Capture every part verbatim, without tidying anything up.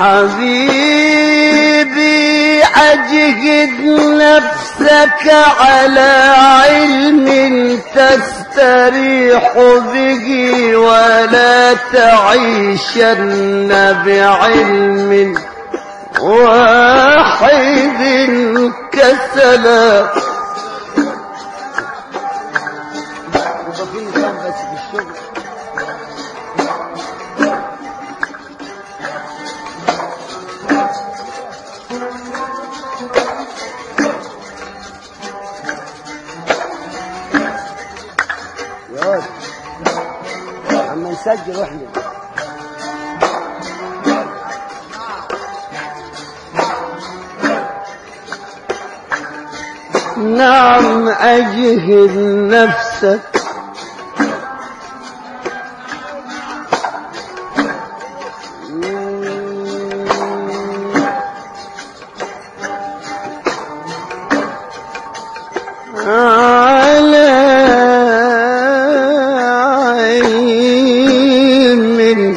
حبيبي أجهد نفسك على علم تستريح به ولا تعيشن بعلم واحد كسلا. عم نسجل واحنا. نعم أجهد نفسك على علم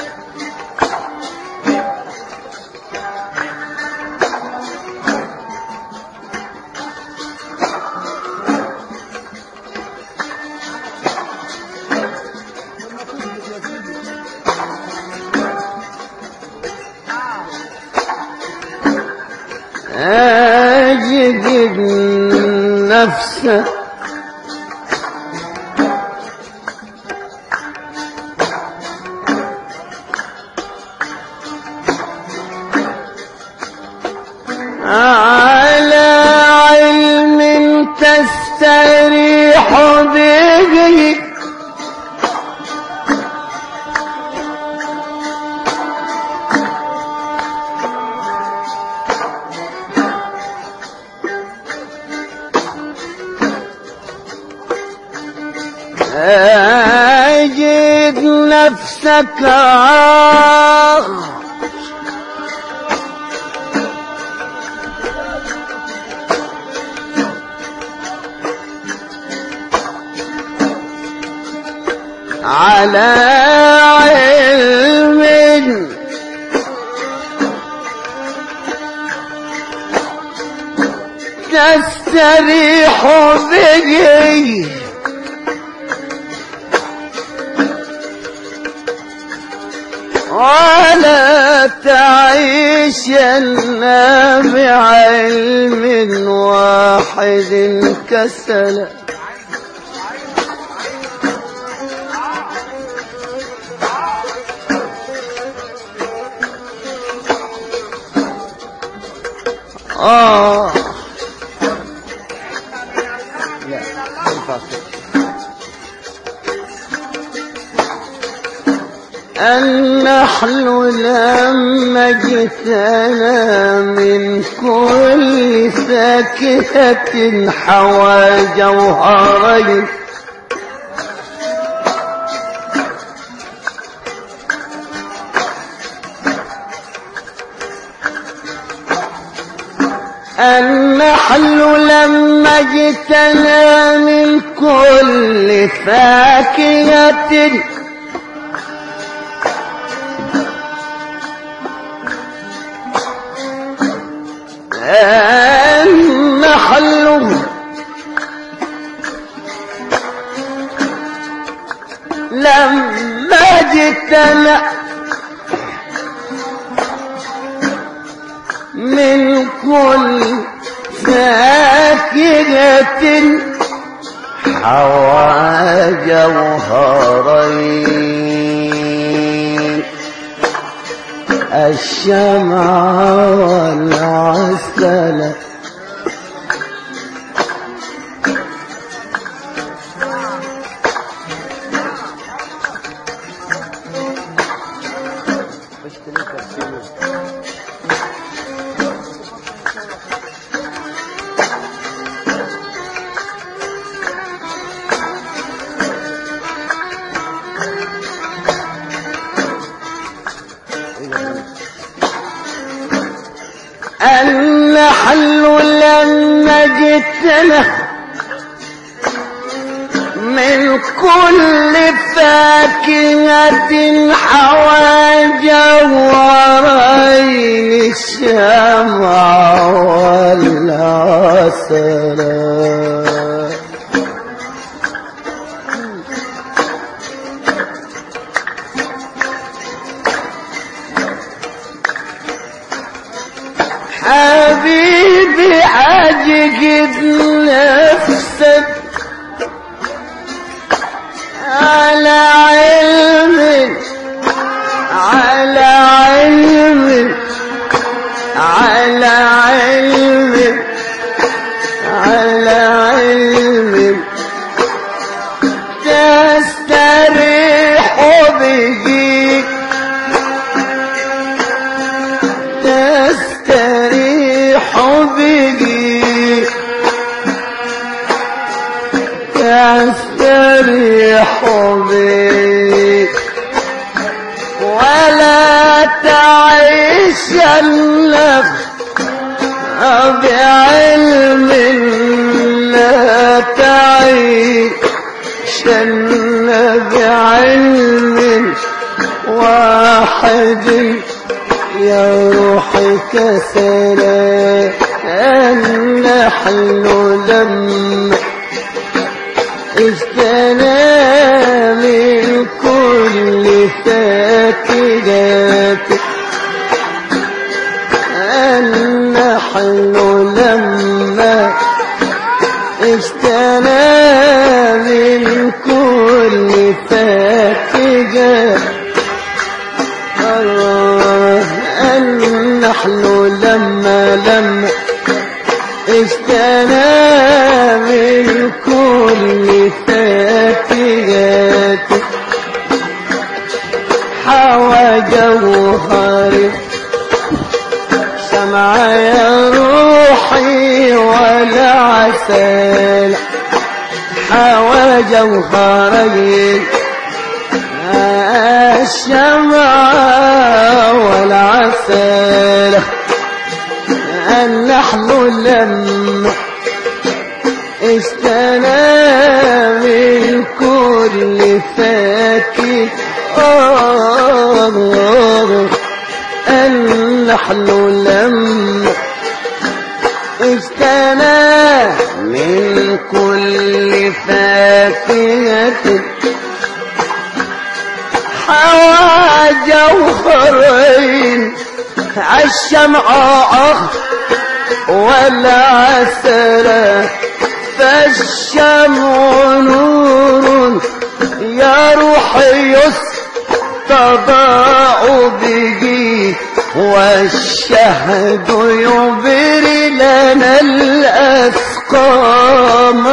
أجهد نفسك على علم تستريح به أجد نفسك على علم تستريح به ولا تعيشن بعلم واحد كسلا. آه لا النحل لما اجتنى من كل فاكهة حوى جوهرين النحل لما اجتنى من كل فاكهة النحل لما اجتنى من كل فاكهة حوى جوهرين الشمع والعسل النحل لما جتنا من كل فاكهة حوى جوهرين الشمع والعسل حبيبي عجقد نفسك على علم على علم على علم على علم تستريح بيك تستريح بيك تستريح بيك ولا تعيش النفس بعلم لا تعيش بعلم واحد يا روحي كسلا النحل لما اجتنى من كل فاكهة النحل لما اجتنى من كل فاكهة النحل لما لما اجتنى من كل فاكهة حوى جوهري سمع يا روحي ولا عسل حوى جوهري الشمع والعسل النحل لما اجتنى من كل فاكهة النحل لما اجتنى من كل فاكهة حوى جوهرين عالشمع والعسل فالشمع نور يا روحي يستضاع به والشهد يبري لنا الأسقام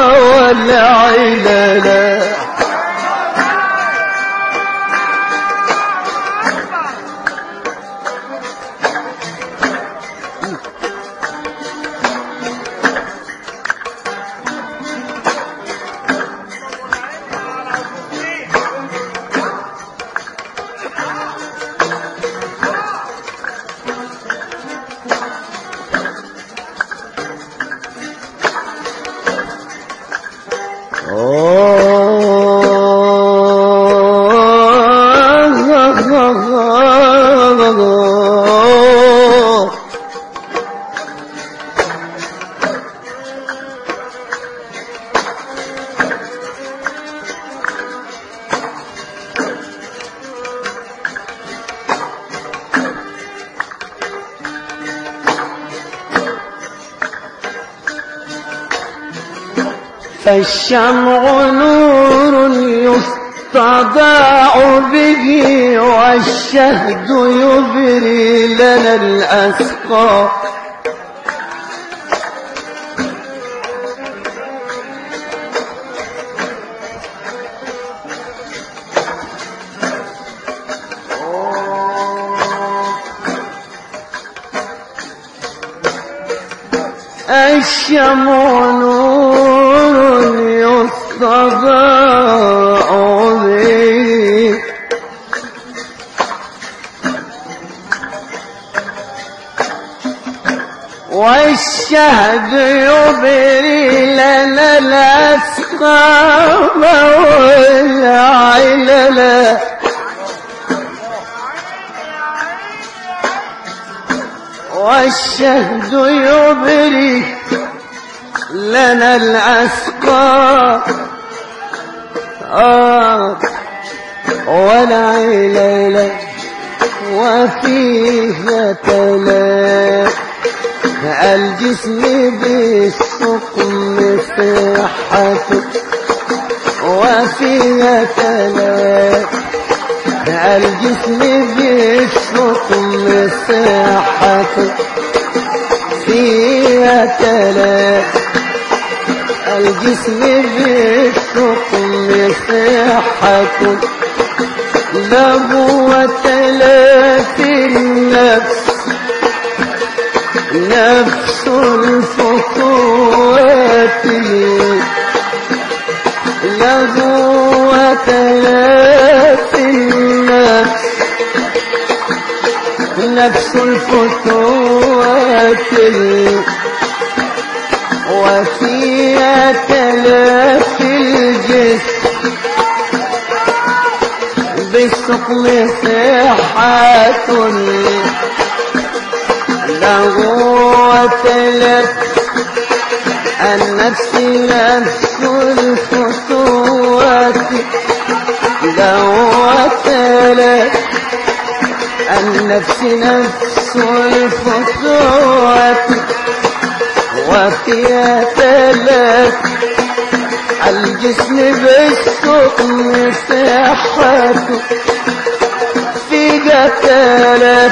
والعلل فالشمع نور يستضاع به والشهد يبري لنا الأسقى الشمع نور يستضاع به والشهد يبري لنا الأسقام والعلل والشهد يبري لنا الأسقى آه والعليلة وفيها تلا الجسم بالسقم صحته وفيها تلا الجسم بالسقم صحته فيها تلا الجسم بالسقم صحته له وتلات النفس نفس الفتوات له وتلات النفس نفس الفتوات وفيها تلاف الجسم بالسقم صحة له وتلف النفس نفس الفتوات له وتلف النفس نفس الفتوات وفيها تلف الجسم بالسقم صحته في قتلت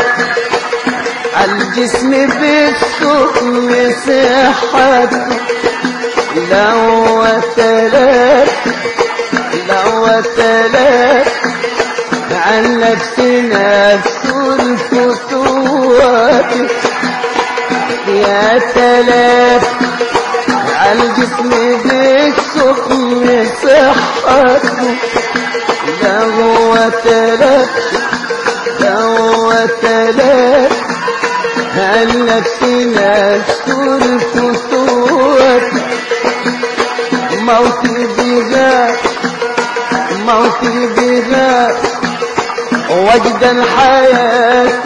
الجسم بالسقم صحته لو وتلت لو وتلت عن نفس نفس الفتوات يا تلف الجسم بالسقم صحته له وتلف له وتلف النفس نفس الفتوات موتي بها موتي بها وجدا حياة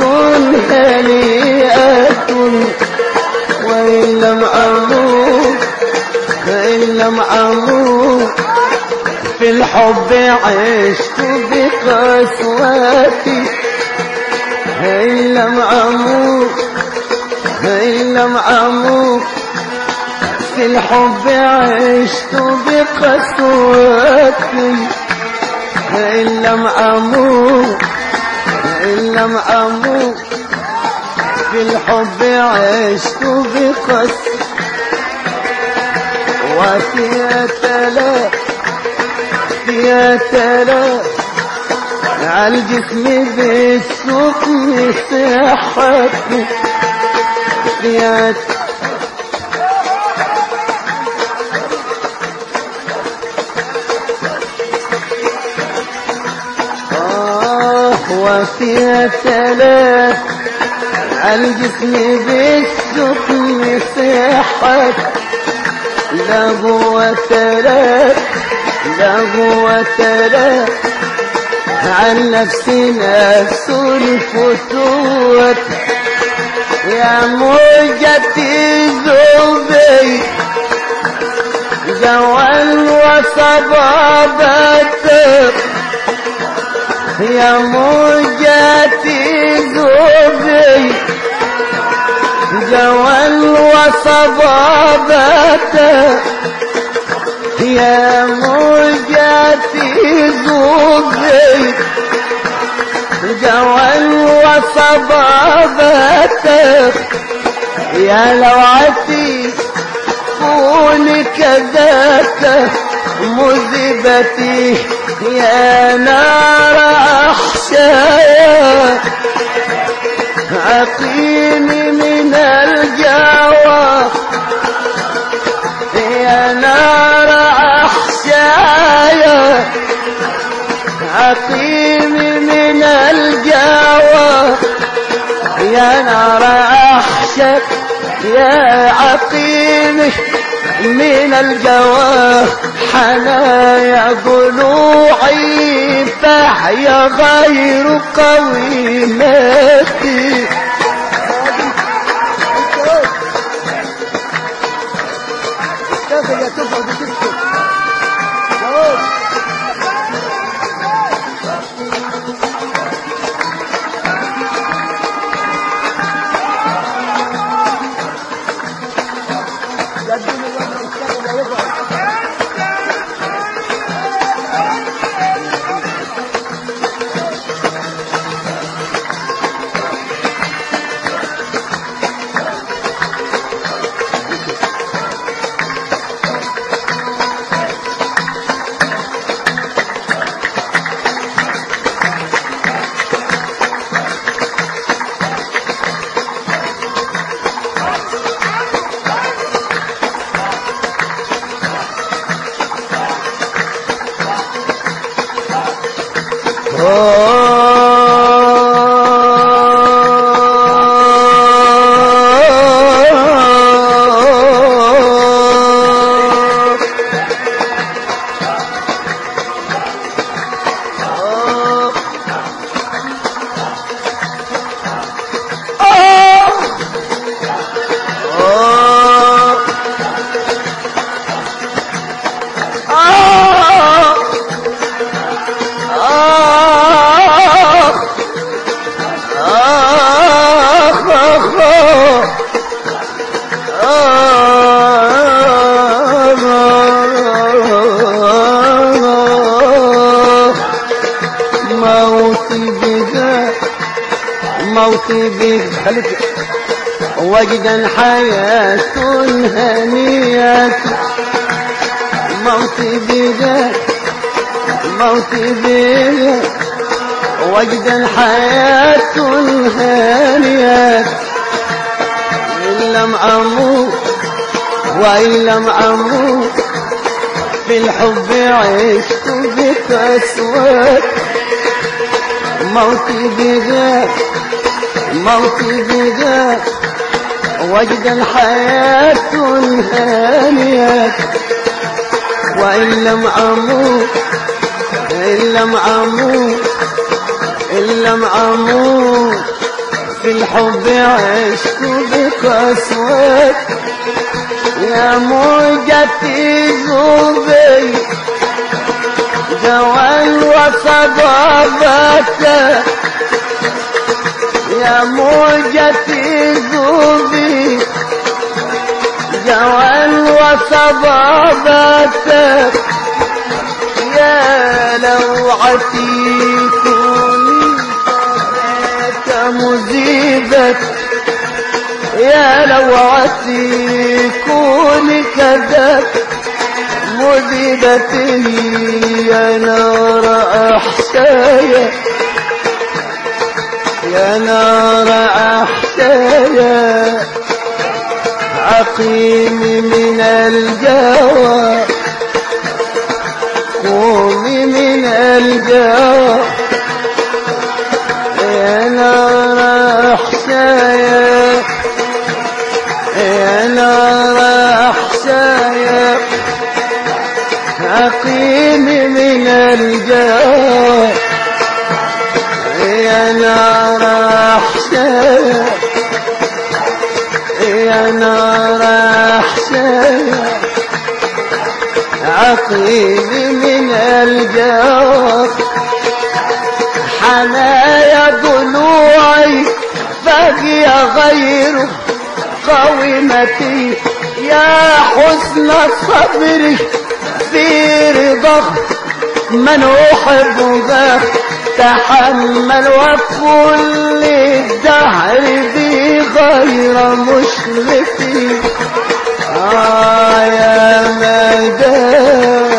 هنيئة وإن لم أموت فإن لم أموت في الحب عشت بقسوتي إن لم أموت إن لم أموت في الحب عشت بقسوتي إن لم أموت إن لم أموت في الحب عشت بقسوتي وفيها تلا فيها تلا على الجسم بالسقم صحته فيها آه وفيها تلا على الجسم بالسقم صحته له وتلف له وتلف عن نفسي نفس الفتوات يا موجتي ذوبي جوال وصبابتك يا موجتي ذوبي جوال وصبابتك يا موجتي ذوبي جوال وصبابتك يا لوعتي كونك ذاك مذبتي يا نار أحشايا عقيني من الجوى يا نار أحشايا عقيني من الجوى يا نار أحشايا يا عقيمي من الجوى حنايا ضلوعي فحيا غير قويمتي تسكت يا تقعد وتسكت داود قدم الوضع السكت يا يقعد موتي بك خليك وجدا حياة هنية موتي بك موتي بك وجدا حياة هنية إن لم أموت وإن لم أموت في الحب عشت بك أسود موتي بك موتي بك وجدا حياة هانية وإن لم أموت إن لم أموت إن لم أموت في الحب عشت بك أسود يا موجتي زوبي جوال وصبابته يا موجتي ذوبي جوال وصبابتك يا لوعتي كوني فداك مذيبك يا لوعتي كوني كذاك مذيبتي يا نار أحشايا يا نار أحشايا عقيمي من الجوى قومي من الجوى يا نار أحشايا يا نار أحشايا عقيمي من الجوى يا نار أحشايا يا نار أحشايا عقيمي من الجوى حنايا ضلوعي باقي غير قويمتي يا حسن صبري في رضاك من أحبك تحمل وكل الدهر بي غير مشرفي آه يا مدد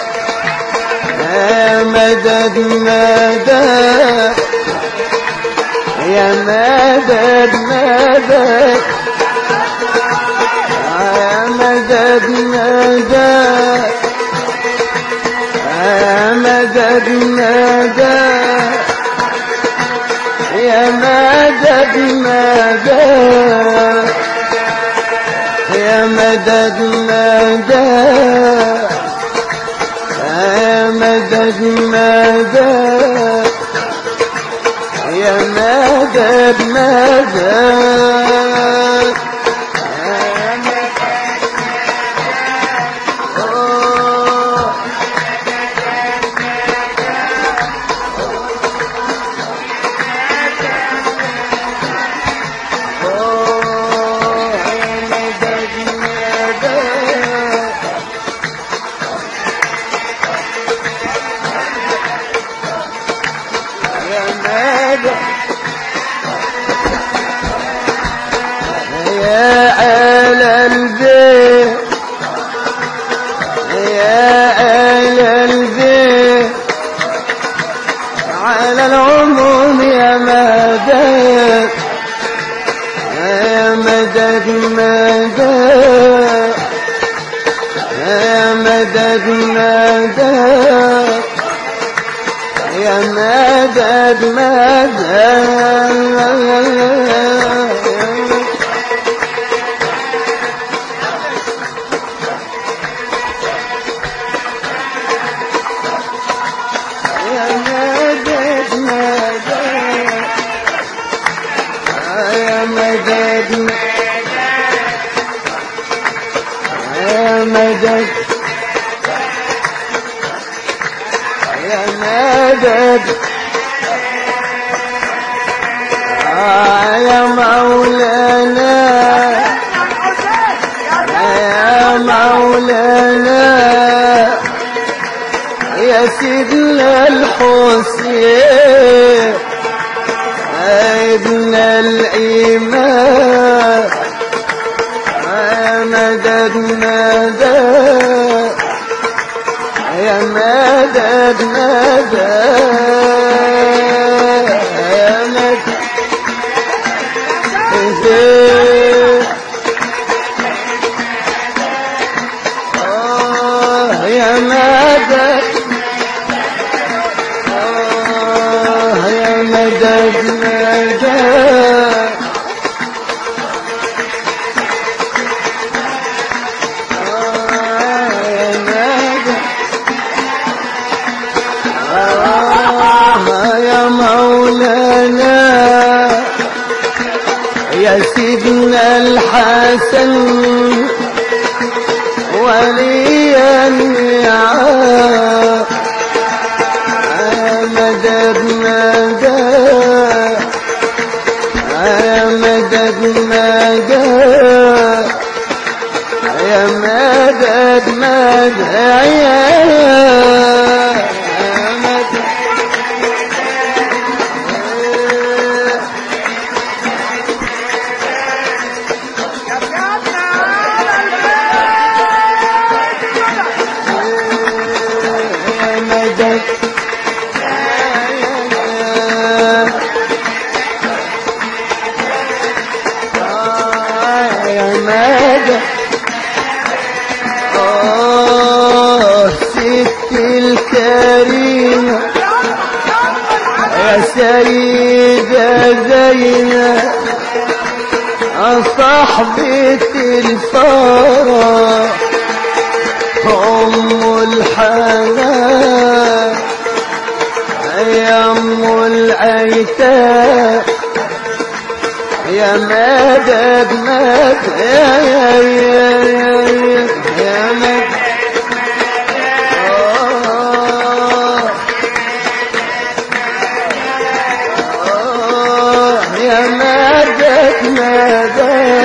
يا مدد مدد يا مدد مدد يا مدد مدد يا مدد مدد يا مدد مدد يا مدد مدد يا مدد مدد يا مدد مدد مدد يا آل البيت يا آل البيت على العموم يا مدد يا مدد مدد يا مدد مدد يا مدد مدد مدد يا مدد آه يا مولانا يا مولانا يا سيدنا الحسين ابن الإمام مدد مدد يا مدد مدد يا مدد آه يا مدد آه يا مدد مدد يا سيدنا الحسن ولي النعم مدد مدد يا مدد مدد يا مدد مدد يا سيدة زينب صاحبة الفرح أم الحنان يا أم الأيتام يا مدد مدد يا يا يا يا مدد يا مدد مدد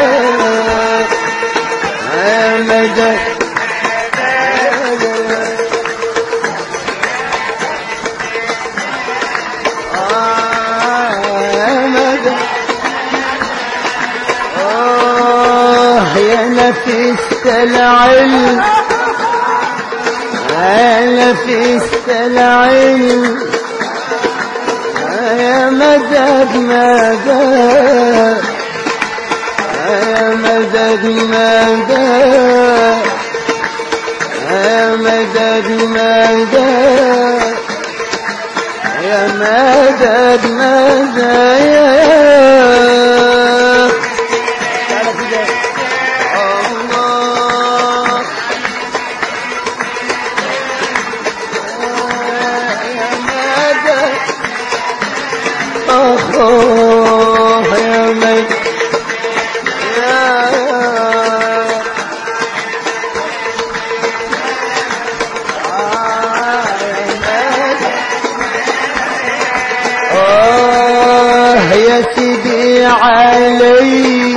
يا مدد يا مدد يا نفيسة العلم يا نفيسة العلم يا مدد مدد يا مدد مدد يا مدد مدد يا مدد مدد الله يا مجد يا آه يا سيدي علي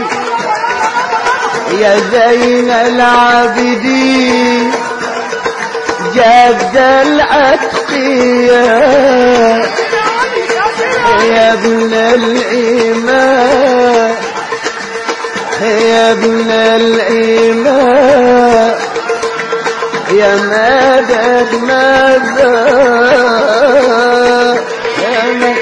يا زين العابدين جد الأتقياء يا ابن الإيمان يا ابن الإيمان يا مدد مدد يا مدد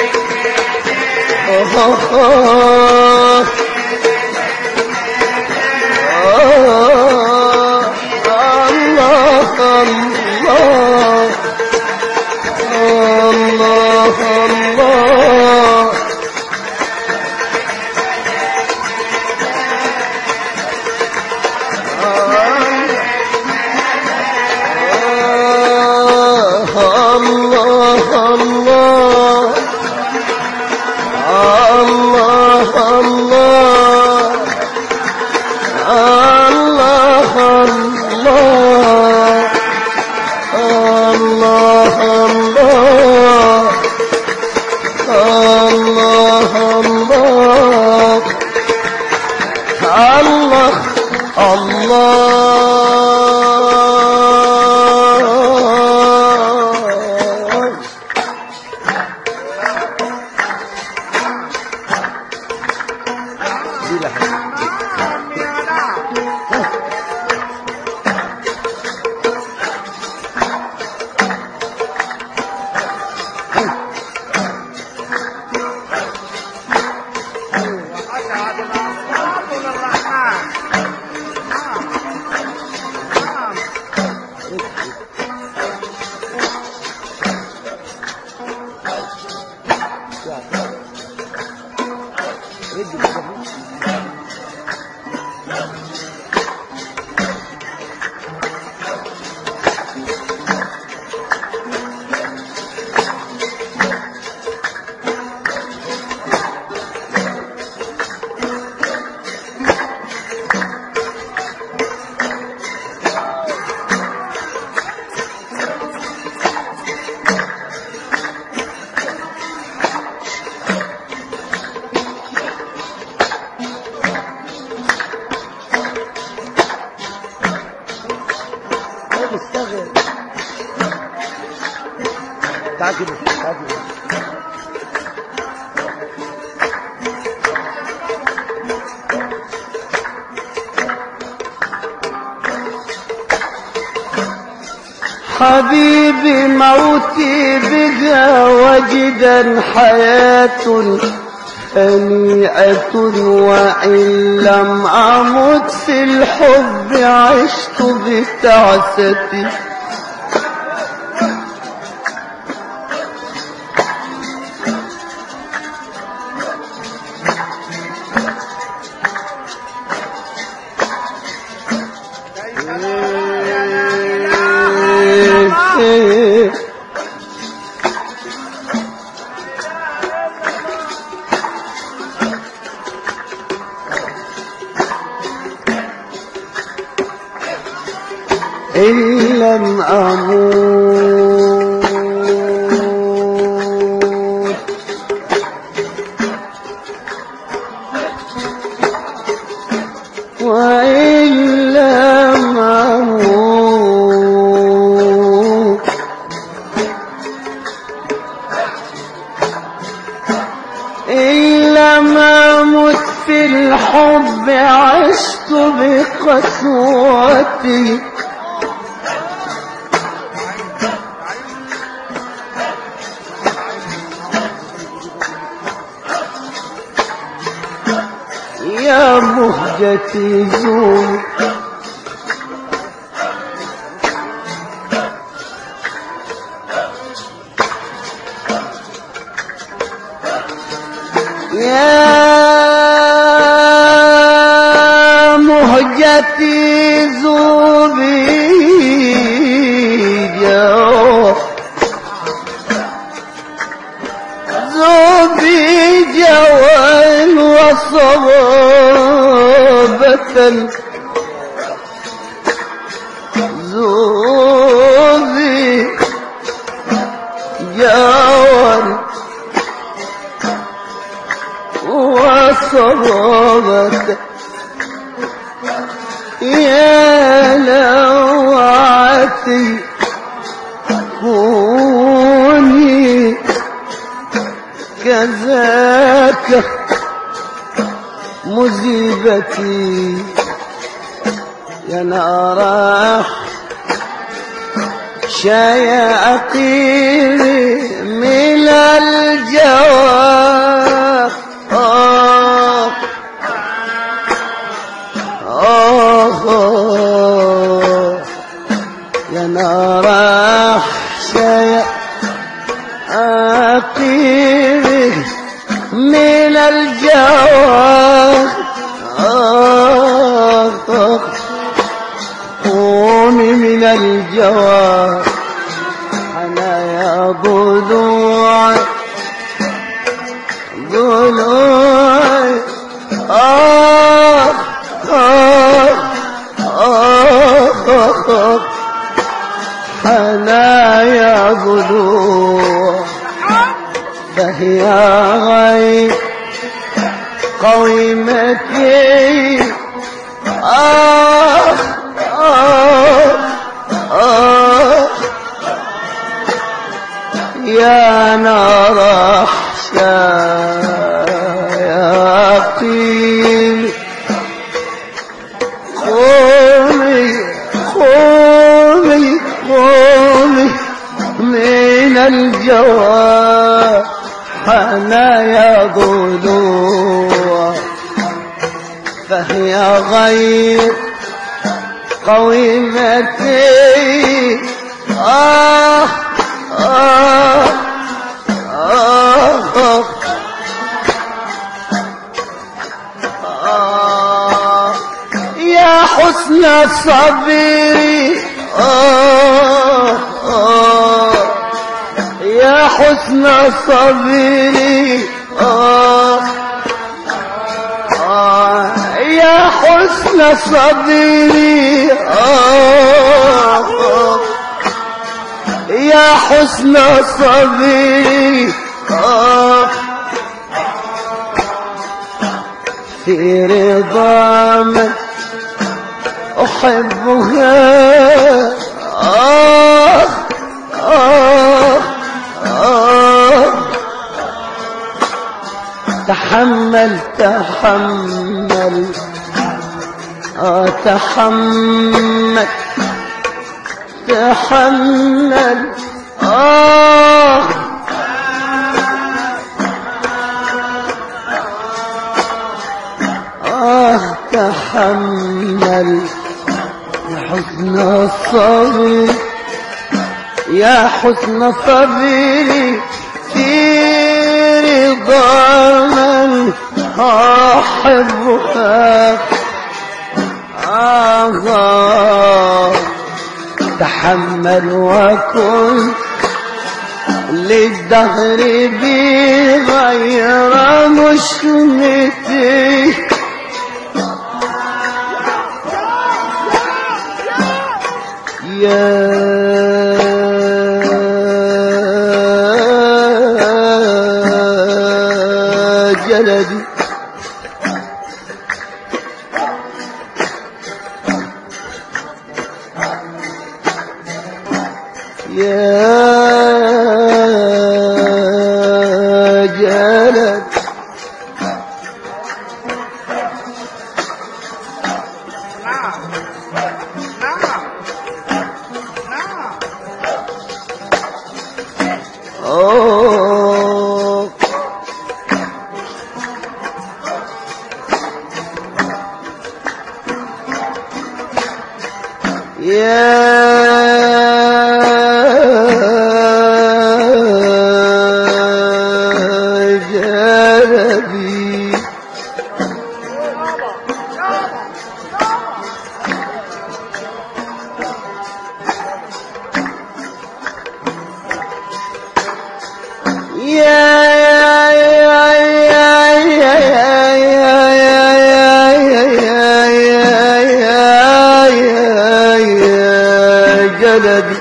حبيبي موتي بقى وجدا حياة هنيئة وإن لم أمت في الحب عشت بتعستي إن لم أموت وإن لم أموت إن لم أمت في الحب عشت بقسوتي يا مهجتي زور يا مهجتي زوبي جو زوبي جوان وصبابة زوبي جوان وصبابة يا لوعتي كوني فداك مصيبتي يا نار شياطيني من الجواب آه آه آه يا نار شياطيني من الجواب آه آه قومي من الجواب أنا يا ضلوع ضلوع آه آه آه آه أنا يا ضلوع فهي غير قويمتي آه آه آه يا نار شياطين قومي قومي قومي من الجواب أنا يا ضلوع فهي غير قويمتي آه آه آه آه آه يا حسن صبري آه آه يا حسن صبري آه آه يا حسن صبري آه آه يا حسن صبري آه في رضا من أحبها آه آه آه تحمل تحمل آه تحمل تحمل آه آه تحمل يا حسن الصبر يا حسن صبري في رضا من أحبها آه تحمل وكن للدهر بغير مشمتي يا جلدي يا جلد أوه يا جلبي جلبي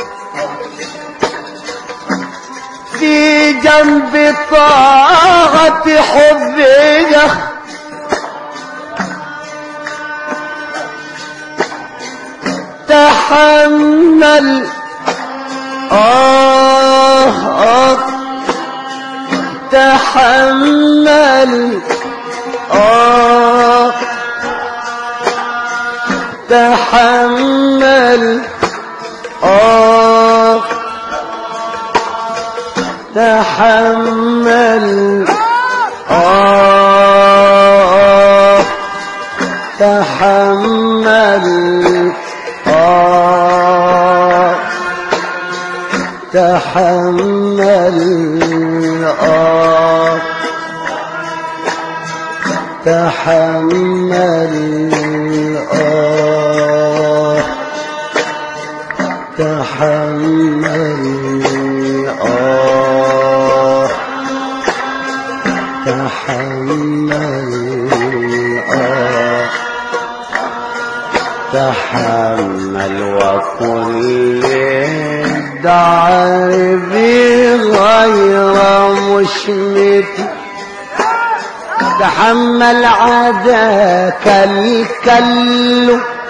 في جنب طاعة حبك تحمل آه آه تحمل تحمل آه تحمل آه تحمل آه تحمل آه تحمل آه تحمل آه تحمل آه تحمل وكل الدعب غير مشمت تحمل عداك الكل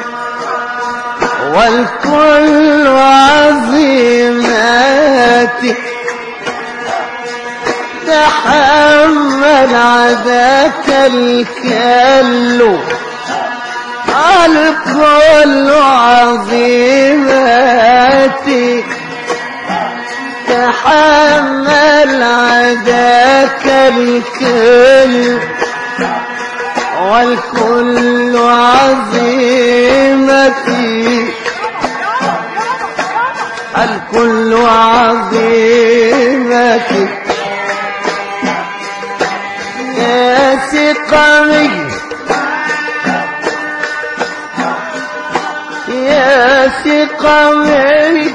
والكل عظيماتي تحمل عداك الكل الكل عظيماتي تحمل عداك الكل والكل عظيمتي الكل عظيمتي يا سقمي يا سقمي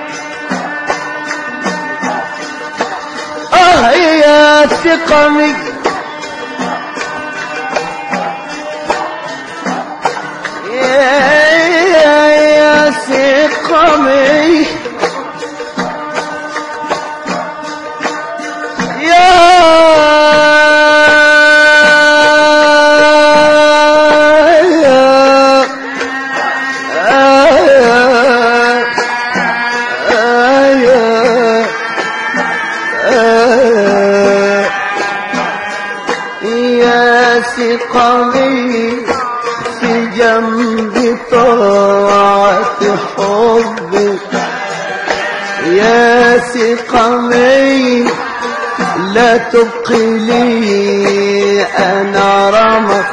آه يا سقمي يا سقمي يا سقمي في جنب طاعة حبك يا سقمي لا تبقي لي أنا رمق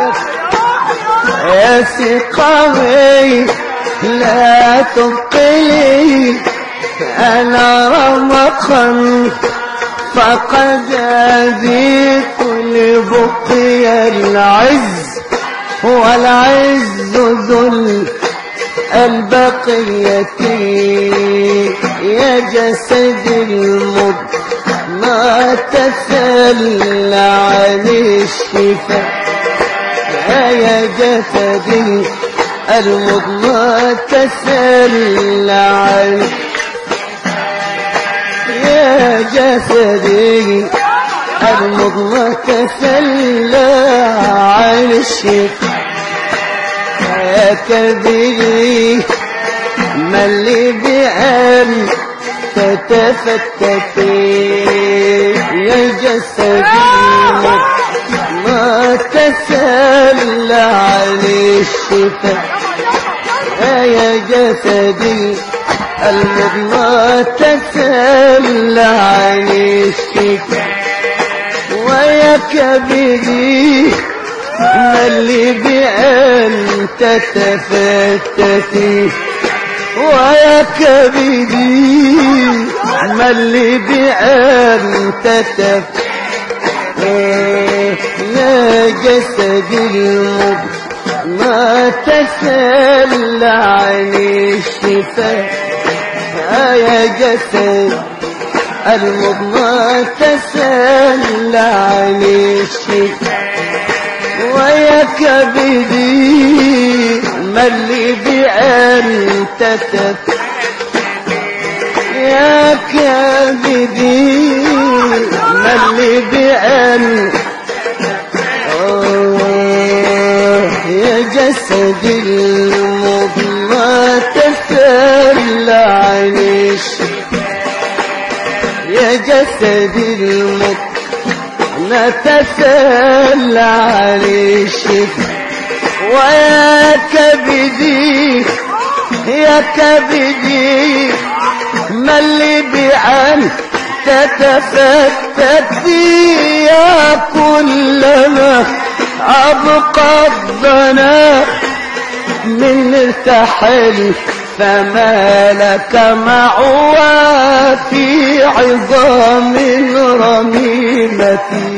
يا سقمي لا تبقي لي أنا رمقا فقد أذيت لبقي العز والعز ذل البقية يا جسد المض ما تسلى عن الشفاء يا جسد المض ما تسلى عن يا جسدي المضمى تسلى عن الشفاء يا كبدي ملي بأن تتفتتي يا جسدي ما تسلى عن الشفاء يا جسدي المضمى تسلى عن الشفاء ويا كبدي ملي بأن تتفتتي ويا كبدي ملي بأن تتفتتي يا جسدي المض ما تسلى عن الشفاء يا جسد المضمى تسلى عن الشفاء ويا كبدي ملي بأن تتفتتي يا كبدي ملي بأن يا جسدي المضمى تسلى عن الشفاء يا جسدي المضمى تسلى عن الشفاء ويا كبدي يا كبدي ما اللي بعن تتفتت يا كلما أبقى الضنا من ارتحل فما لك معوى في عظام رميمتي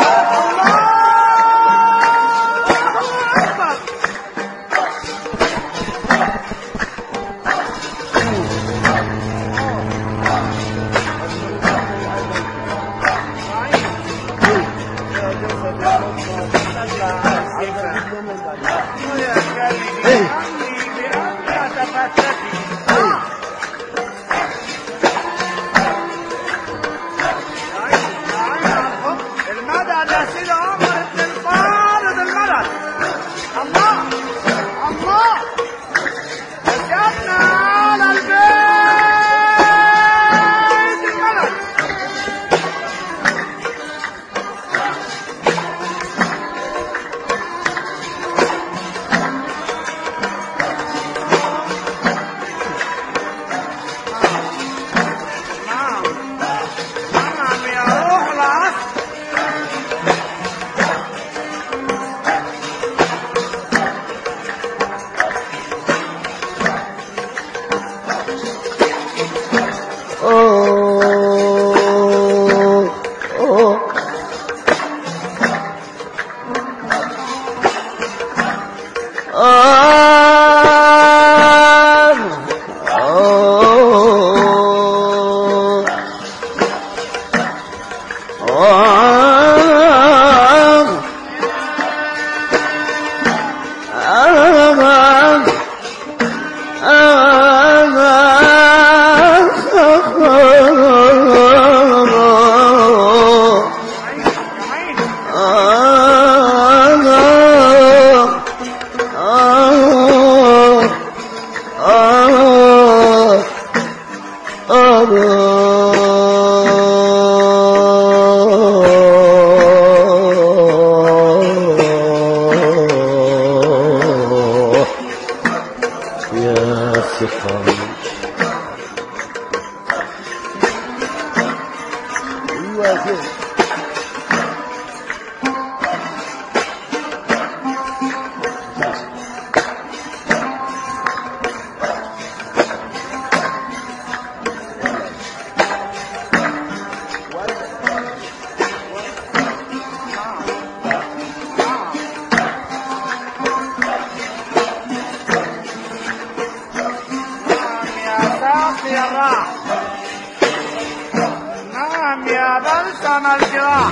نعم يا بلسم الجراح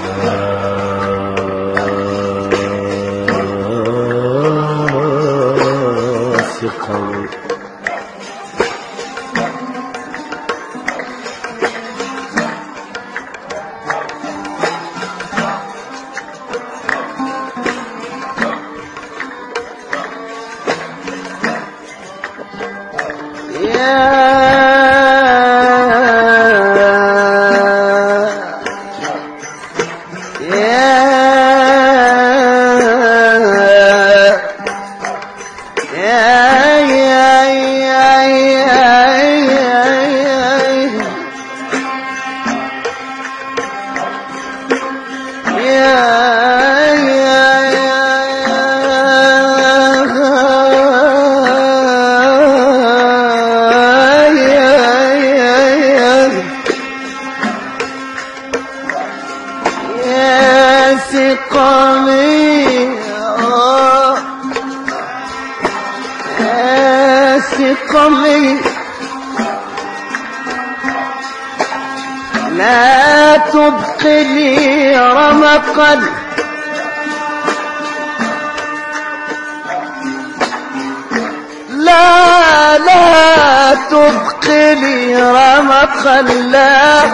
ثقل سقمي لا تبقي لي رمقا لا لا تبقي لي رمقا لا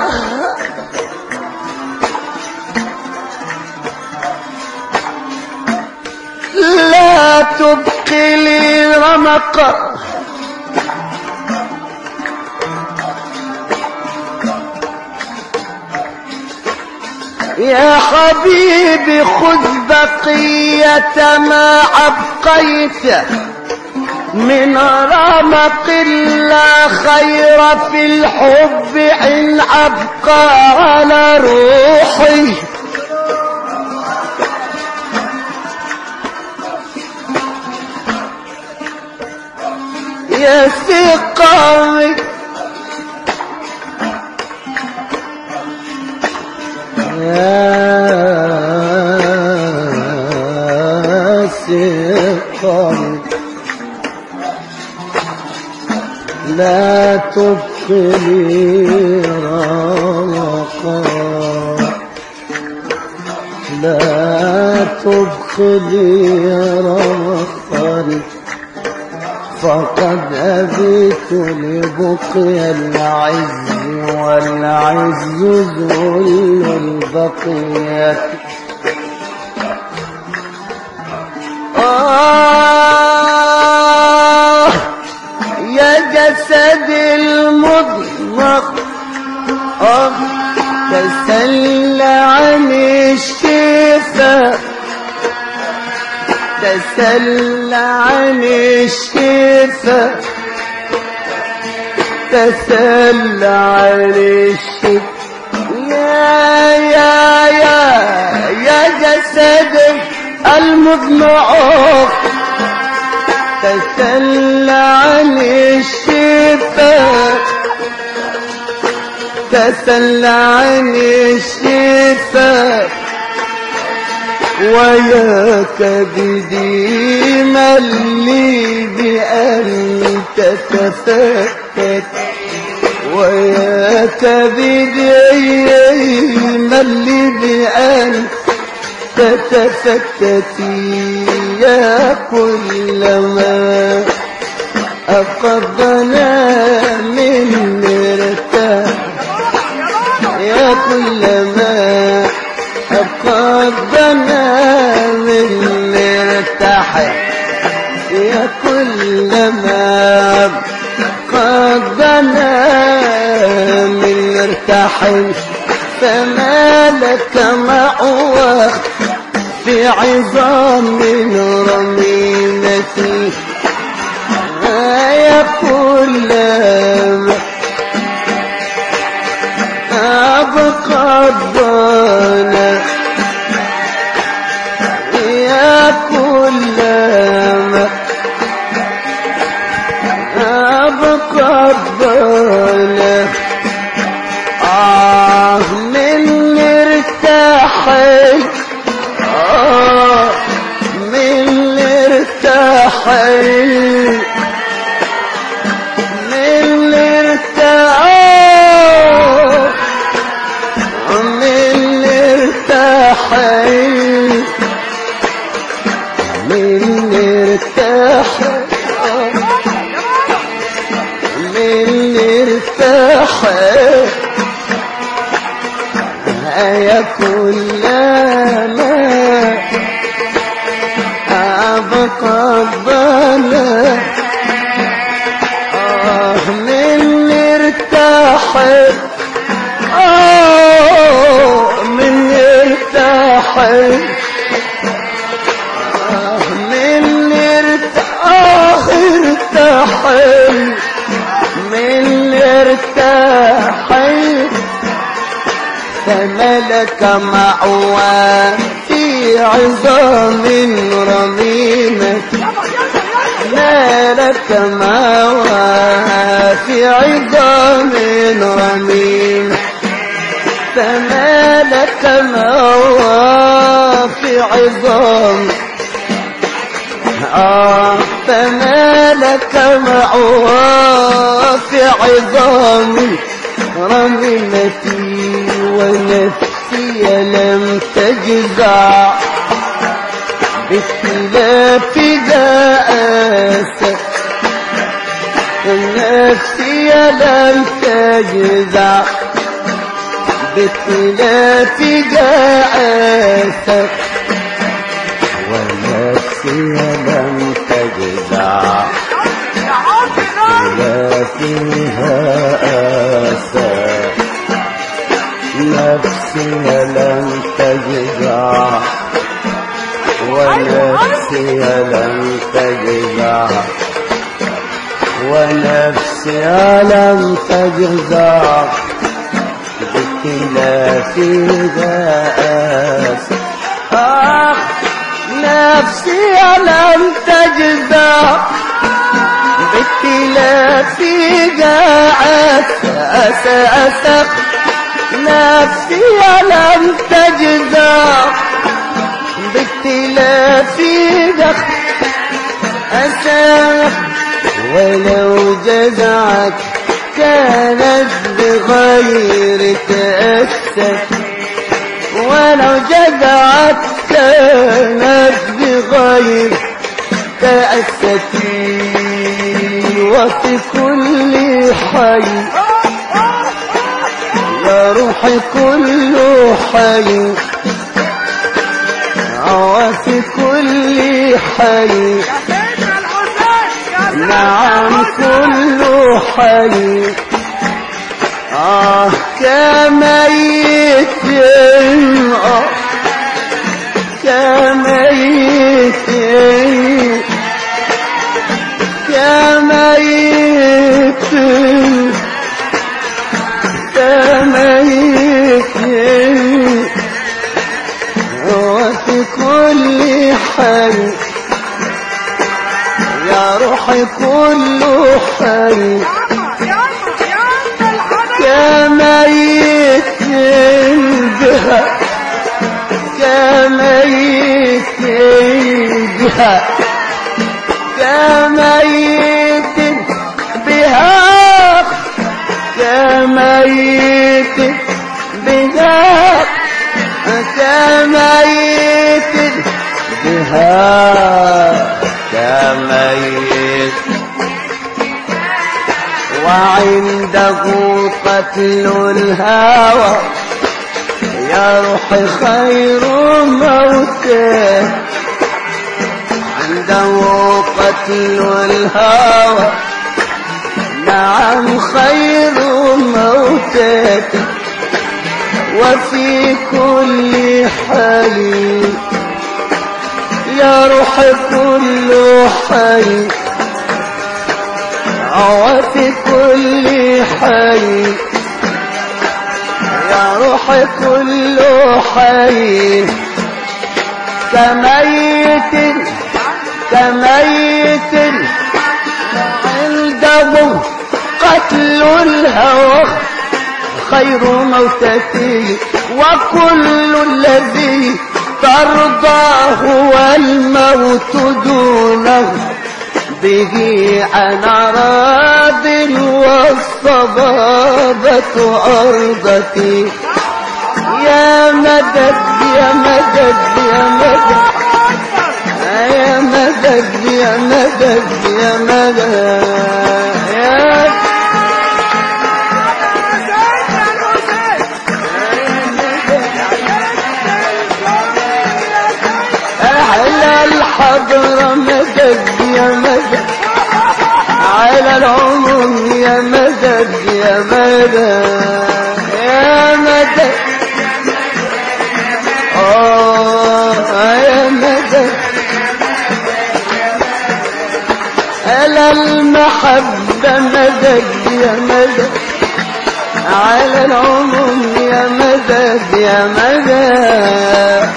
لا تبقي لي رمقا يا حبيبي خذ بقية ما أبقيت من رمق لا خير في الحب إن أبقى على روحي. يا سقامي يا سقامي لا تبقي رمقا لا تبقي رمقا فقد أبيت لبقي العز والعز ذل البقية. آه يا جسد المضمخ آه تسل عن الشفا تسل عن الشفا تسل عن الشفا يا يا يا يا جسد المضمخ تسل عن الشفا تسل عن الشفا ويا كبدي من لي بأن تتفتت ويا كبدي من لي بأن تتفتتي يا كلما أقضنا من مرتاح يا كلما أقضنا من مرتاح يا كلما أقضنا من مرتاح فما لك مأوى في عظام رميمتي يا كلما أبقى الضنا يا كلما أبقى الضنا آه من ارتاحي آه من ارتاحي من ارتاحي من ارتاحي من ارتاحي من ارتاحي يا كلما أبقى الضنا آه من ارتاحي آه من ارتاحي آه من ارتاحي ارتاحي من ارتاحي فملك مأوى في عظام رميمة ملك مأوى في عظام رميمة فملك مأوى في عظام آه فملك مأوى في عظام رميمتي ونفسي لم تجزع باختلاف جاءت نفسي لم تجزع باختلاف جاءت ونفسي لم تجزع باختلافها آسى نفسي لم ونفسي لم تجزع ونفسي لم تجزع بخلاف ذاس آه نفسي لم تجزع بخلاف ذاس أسأسق نفسي لم تجزع باختلاف ذاك أساق ولو جزعت كانت بغير تأسف ولو جزعت كانت بغير تأسف وفي كل حي يا روحي كل حي وفي كل حي نعم كل حي آه كميت آه كميت كميت كميت وفي كل حي يا روحي كل حي كميت بها كميت بها كميت بها كميت بها كميت بها كميت وعنده قتل الهوى يا روحي خير موته عنده قتل الهوى نعم خير موته وفي كل حي يا روحي كل حي وفي كل حي يا روحي كل حي كميت كميت عنده قتل الهوى خير موتتي وكل الذي ترضاه والموت دونه به أنا راض والصبابة أرضتي يا مدد يا مدد يا مدد يا مدد يا مدد يا مدد يا على الحضرة مدد يا مدد على العموم يا مدد يا مدد يا مدد آه يا مدد على المحبة مدد يا مدد على العموم يا مدد يا مدد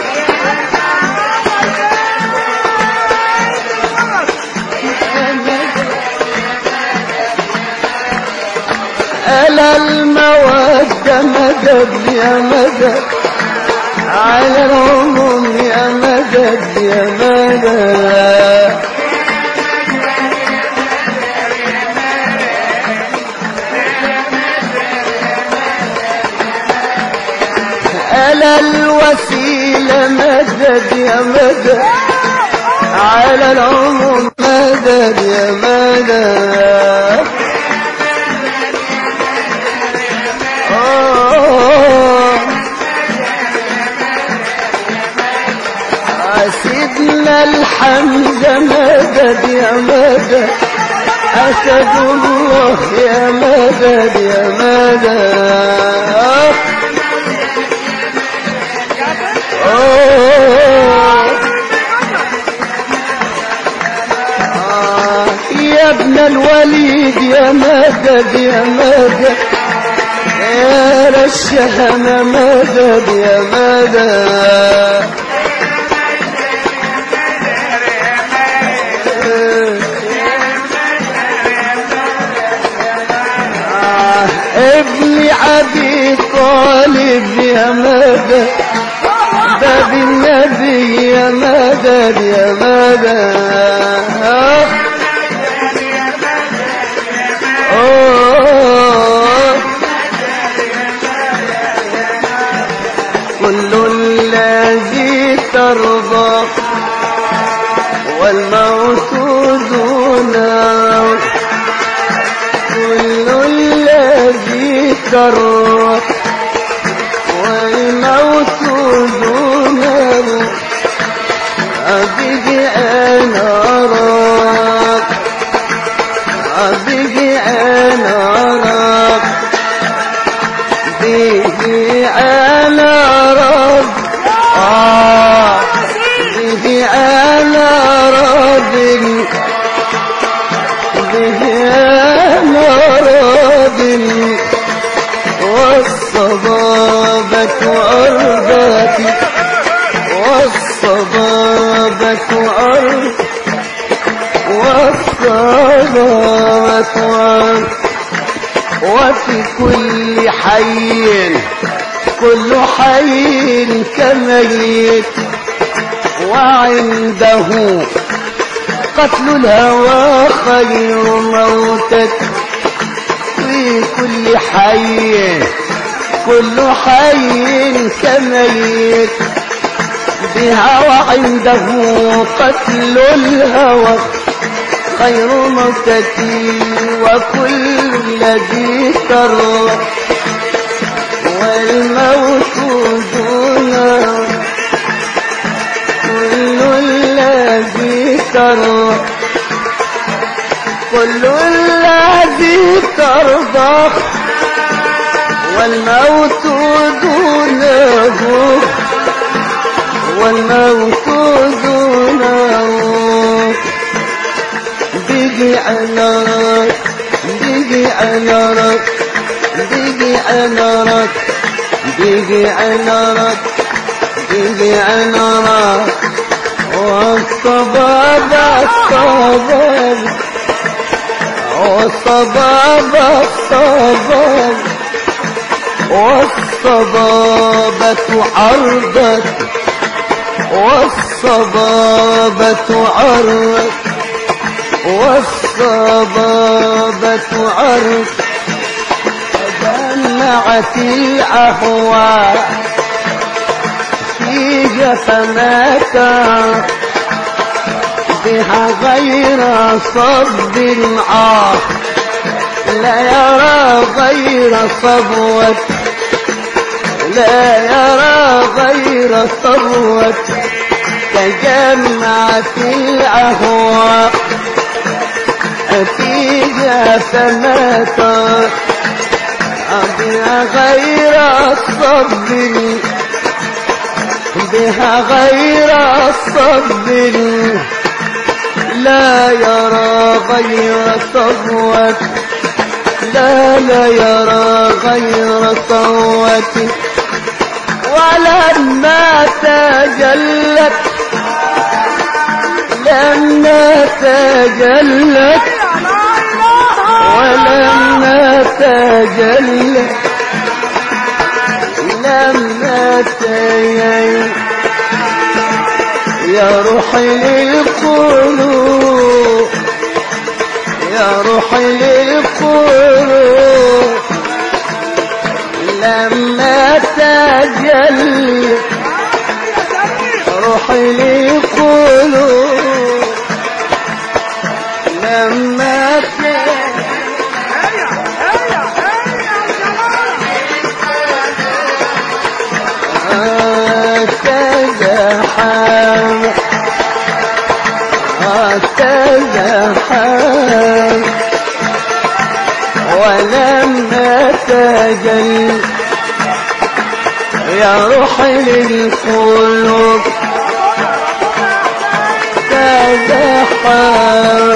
على المودة مدد يا مدد على العموم يا مدد يا مدد على الوسيلة مدد يا مدد على العموم مدد يا مدد سيدنا الحمزة مدد يا مدد أسد الله يا مدد يا مدد يا ابن الوليد يا مدد يا مدد يا رشحنا مدد يا مدد ابني عبي طالب يا مدد باب النبي يا مدد يا مدد كل الذي ترضى والموت دونه كل الذي ترضى والموت دونه أبقي أنا أراك أبقي أنا أراك به أنا رب آه به أنا رب به أنا رب والصبابة أرضتي والصبابة أرض والصبابة أرض وفي كل حي كل حي كميت وعنده قتل الهوى خير موتك في كل حي كل حي كميت بها وعنده قتل الهوى خير موتتي وكل الذي ترى والموت دونه كل الذي ترى كل الذي ترضى والموت دونه والموت دونه بيجي على رك بيجي على رك بيجي على رك بيجي على رك بيجي على رك والصباب الصباب والصباب الصباب والصبابة عرضت والصبابة عرضت والصبابة عرض جمعت الأهواء في جفنك بها غير صب عار لا يرى غير صبوة لا يرى غير صبوة تجمعت الأهواء في جفنك بها غير الصب بها غير الصب لا يرى غير صبوة لا لا يرى غير صوت ولما تجلت لما تجلت ولما تجلت لما تجلت يا روحي للقلوب يا روحي للقلوب لما تجلت روحي للقلوب لما تجلت تزحم تزحم ولما تجل يا روحي للقلوب تزحم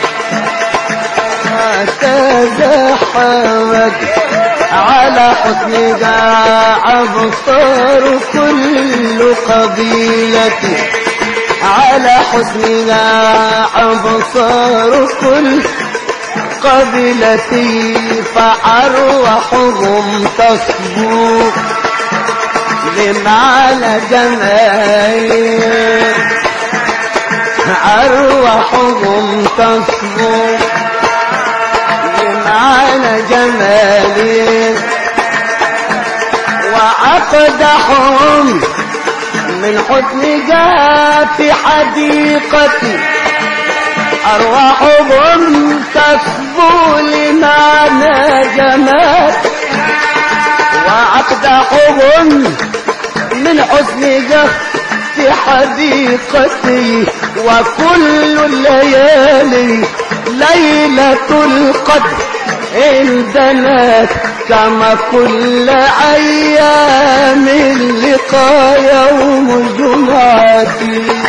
تزحمت على حسنها أبصار كل قبيلتي على حسنها أبصار كل قبيلتي فأرواحهم تصبو لمعنى جمالي أرواحهم تصبو لمعنى جمالي وأقدحهم من حسنها في حديقتي أرواحهم تصبو لمعنى جمال وأقدحهم من حسنها في حديقتي وكل الليالي ليلة القدر عندنا كما كل أيام اللقاء يوم الجمعة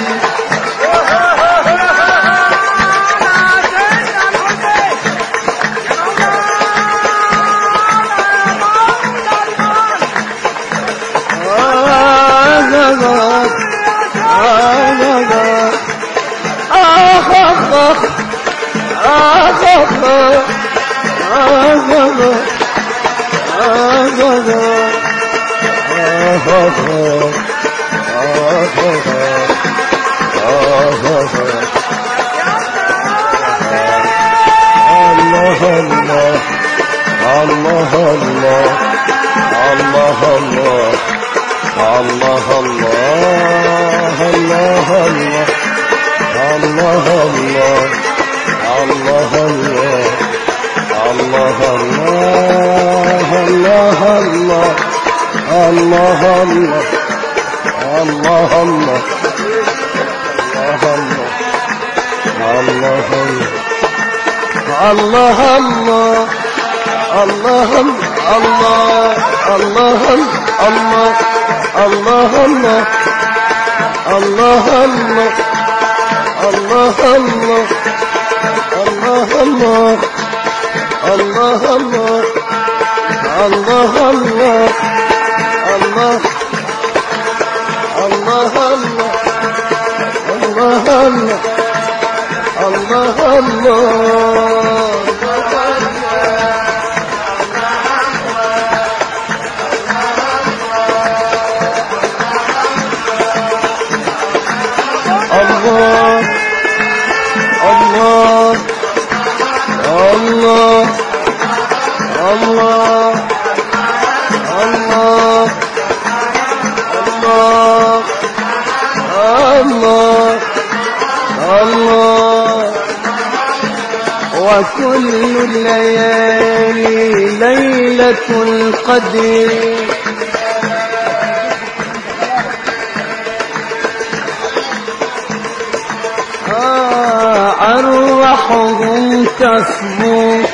وكل الليالي ليلة القدر أرواحهم تسمو